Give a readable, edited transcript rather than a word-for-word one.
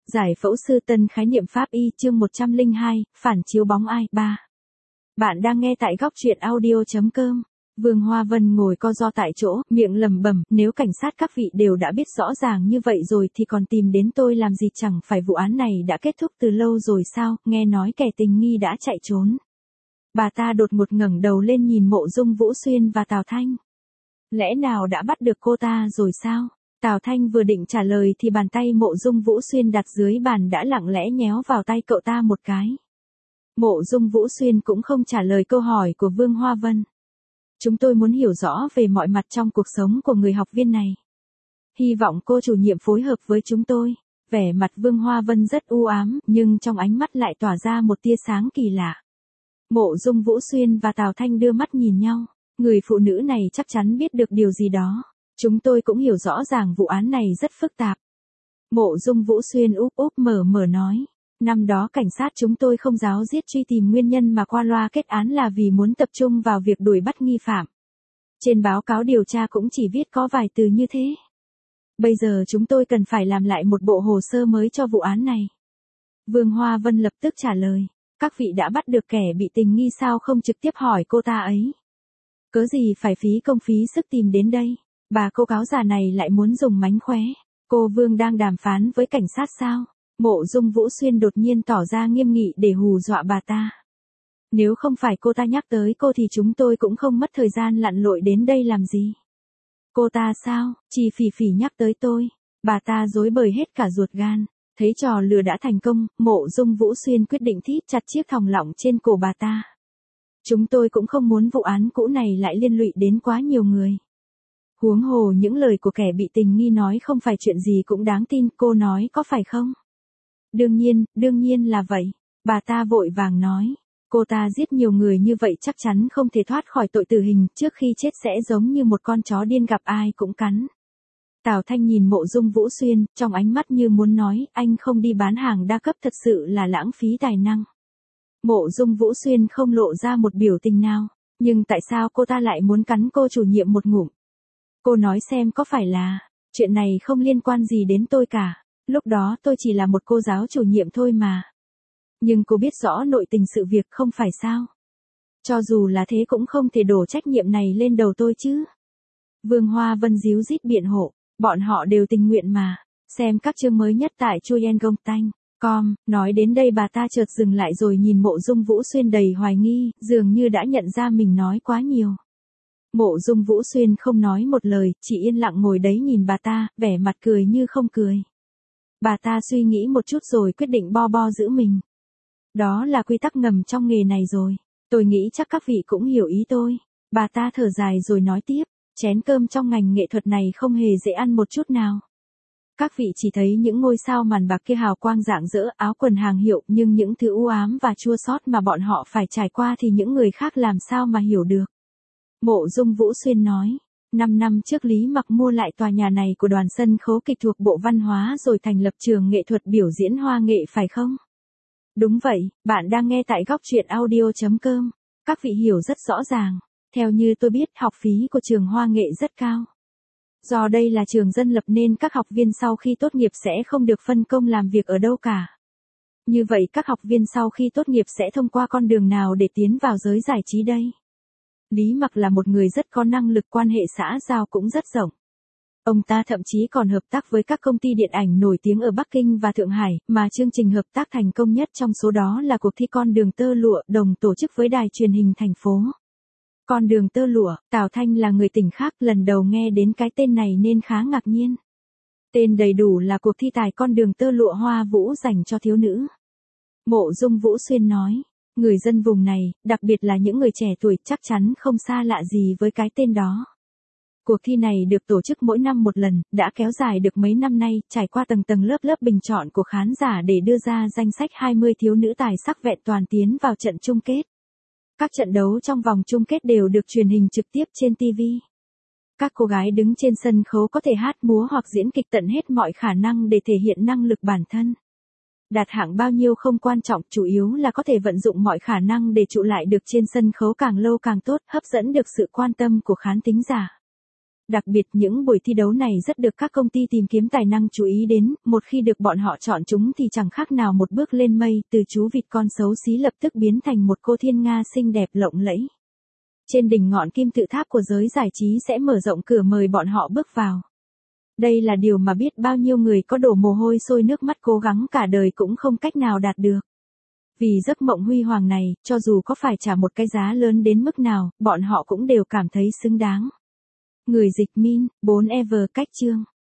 Giải phẫu sư tân khái niệm pháp y chương 102, phản chiếu bóng ai 3. Bạn đang nghe tại góc truyện audio.com. Vương Hoa Vân ngồi co ro tại chỗ, miệng lẩm bẩm, nếu cảnh sát các vị đều đã biết rõ ràng như vậy rồi thì còn tìm đến tôi làm gì, chẳng phải vụ án này đã kết thúc từ lâu rồi sao, nghe nói kẻ tình nghi đã chạy trốn. Bà ta đột ngột ngẩng đầu lên nhìn Mộ Dung Vũ Xuyên và Tào Thanh. Lẽ nào đã bắt được cô ta rồi sao? Tào Thanh vừa định trả lời thì bàn tay Mộ Dung Vũ Xuyên đặt dưới bàn đã lặng lẽ nhéo vào tay cậu ta một cái. Mộ Dung Vũ Xuyên cũng không trả lời câu hỏi của Vương Hoa Vân. Chúng tôi muốn hiểu rõ về mọi mặt trong cuộc sống của người học viên này. Hy vọng cô chủ nhiệm phối hợp với chúng tôi. Vẻ mặt Vương Hoa Vân rất u ám, nhưng trong ánh mắt lại tỏa ra một tia sáng kỳ lạ. Mộ Dung Vũ Xuyên và Tào Thanh đưa mắt nhìn nhau. Người phụ nữ này chắc chắn biết được điều gì đó. Chúng tôi cũng hiểu rõ ràng vụ án này rất phức tạp. Mộ Dung Vũ Xuyên úp úp mở mở nói. Năm đó cảnh sát chúng tôi không ráo riết truy tìm nguyên nhân mà qua loa kết án là vì muốn tập trung vào việc đuổi bắt nghi phạm. Trên báo cáo điều tra cũng chỉ viết có vài từ như thế. Bây giờ chúng tôi cần phải làm lại một bộ hồ sơ mới cho vụ án này. Vương Hoa Vân lập tức trả lời. Các vị đã bắt được kẻ bị tình nghi sao không trực tiếp hỏi cô ta ấy. Cớ gì phải phí công phí sức tìm đến đây. Bà cô cáo già này lại muốn dùng mánh khóe. Cô Vương đang đàm phán với cảnh sát sao? Mộ Dung Vũ Xuyên đột nhiên tỏ ra nghiêm nghị để hù dọa bà ta. Nếu không phải cô ta nhắc tới cô thì chúng tôi cũng không mất thời gian lặn lội đến đây làm gì. Cô ta sao? Chỉ phỉ phỉ nhắc tới tôi. Bà ta rối bời hết cả ruột gan. Thấy trò lừa đã thành công, Mộ Dung Vũ Xuyên quyết định thít chặt chiếc thòng lọng trên cổ bà ta. Chúng tôi cũng không muốn vụ án cũ này lại liên lụy đến quá nhiều người. Huống hồ những lời của kẻ bị tình nghi nói không phải chuyện gì cũng đáng tin, cô nói có phải không? Đương nhiên là vậy. Bà ta vội vàng nói. Cô ta giết nhiều người như vậy chắc chắn không thể thoát khỏi tội tử hình, trước khi chết sẽ giống như một con chó điên gặp ai cũng cắn. Tào Thanh nhìn Mộ Dung Vũ Xuyên, trong ánh mắt như muốn nói, anh không đi bán hàng đa cấp thật sự là lãng phí tài năng. Mộ Dung Vũ Xuyên không lộ ra một biểu tình nào, nhưng tại sao cô ta lại muốn cắn cô chủ nhiệm một ngụm? Cô nói xem có phải là, chuyện này không liên quan gì đến tôi cả, lúc đó tôi chỉ là một cô giáo chủ nhiệm thôi mà. Nhưng cô biết rõ nội tình sự việc không phải sao? Cho dù là thế cũng không thể đổ trách nhiệm này lên đầu tôi chứ. Vương Hoa Vân díu dít biện hộ, bọn họ đều tình nguyện mà. Xem các chương mới nhất tại chuyengonhtanh.com, nói đến đây bà ta chợt dừng lại rồi nhìn Mộ Dung Vũ Xuyên đầy hoài nghi, dường như đã nhận ra mình nói quá nhiều. Mộ Dung Vũ Xuyên không nói một lời, chỉ yên lặng ngồi đấy nhìn bà ta, vẻ mặt cười như không cười. Bà ta suy nghĩ một chút rồi quyết định bo giữ mình. Đó là quy tắc ngầm trong nghề này rồi. Tôi nghĩ chắc các vị cũng hiểu ý tôi. Bà ta thở dài rồi nói tiếp, chén cơm trong ngành nghệ thuật này không hề dễ ăn một chút nào. Các vị chỉ thấy những ngôi sao màn bạc kia hào quang rạng rỡ, áo quần hàng hiệu, nhưng những thứ u ám và chua xót mà bọn họ phải trải qua thì những người khác làm sao mà hiểu được. Mộ Dung Vũ Xuyên nói, 5 năm trước Lý Mặc mua lại tòa nhà này của đoàn sân khấu kịch thuộc Bộ Văn hóa rồi thành lập trường nghệ thuật biểu diễn hoa nghệ phải không? Đúng vậy, bạn đang nghe tại góc truyện audio.com. Các vị hiểu rất rõ ràng. Theo như tôi biết, học phí của trường hoa nghệ rất cao. Do đây là trường dân lập nên các học viên sau khi tốt nghiệp sẽ không được phân công làm việc ở đâu cả. Như vậy các học viên sau khi tốt nghiệp sẽ thông qua con đường nào để tiến vào giới giải trí đây? Lý Mặc là một người rất có năng lực, quan hệ xã giao cũng rất rộng. Ông ta thậm chí còn hợp tác với các công ty điện ảnh nổi tiếng ở Bắc Kinh và Thượng Hải, mà chương trình hợp tác thành công nhất trong số đó là cuộc thi Con đường tơ lụa đồng tổ chức với đài truyền hình thành phố. Con đường tơ lụa, Tào Thanh là người tỉnh khác, lần đầu nghe đến cái tên này nên khá ngạc nhiên. Tên đầy đủ là cuộc thi tài Con đường tơ lụa Hoa Vũ dành cho thiếu nữ. Mộ Dung Vũ Xuyên nói, người dân vùng này, đặc biệt là những người trẻ tuổi chắc chắn không xa lạ gì với cái tên đó. Cuộc thi này được tổ chức mỗi năm một lần, đã kéo dài được mấy năm nay, trải qua tầng tầng lớp lớp bình chọn của khán giả để đưa ra danh sách 20 thiếu nữ tài sắc vẹn toàn tiến vào trận chung kết. Các trận đấu trong vòng chung kết đều được truyền hình trực tiếp trên TV. Các cô gái đứng trên sân khấu có thể hát múa hoặc diễn kịch tận hết mọi khả năng để thể hiện năng lực bản thân. Đạt hạng bao nhiêu không quan trọng, chủ yếu là có thể vận dụng mọi khả năng để trụ lại được trên sân khấu càng lâu càng tốt, hấp dẫn được sự quan tâm của khán thính giả. Đặc biệt những buổi thi đấu này rất được các công ty tìm kiếm tài năng chú ý đến, một khi được bọn họ chọn chúng thì chẳng khác nào một bước lên mây, từ chú vịt con xấu xí lập tức biến thành một cô thiên nga xinh đẹp lộng lẫy. Trên đỉnh ngọn kim tự tháp của giới giải trí sẽ mở rộng cửa mời bọn họ bước vào. Đây là điều mà biết bao nhiêu người có đổ mồ hôi sôi nước mắt cố gắng cả đời cũng không cách nào đạt được. Vì giấc mộng huy hoàng này, cho dù có phải trả một cái giá lớn đến mức nào, bọn họ cũng đều cảm thấy xứng đáng. Người dịch Min, 4 Ever cách chương.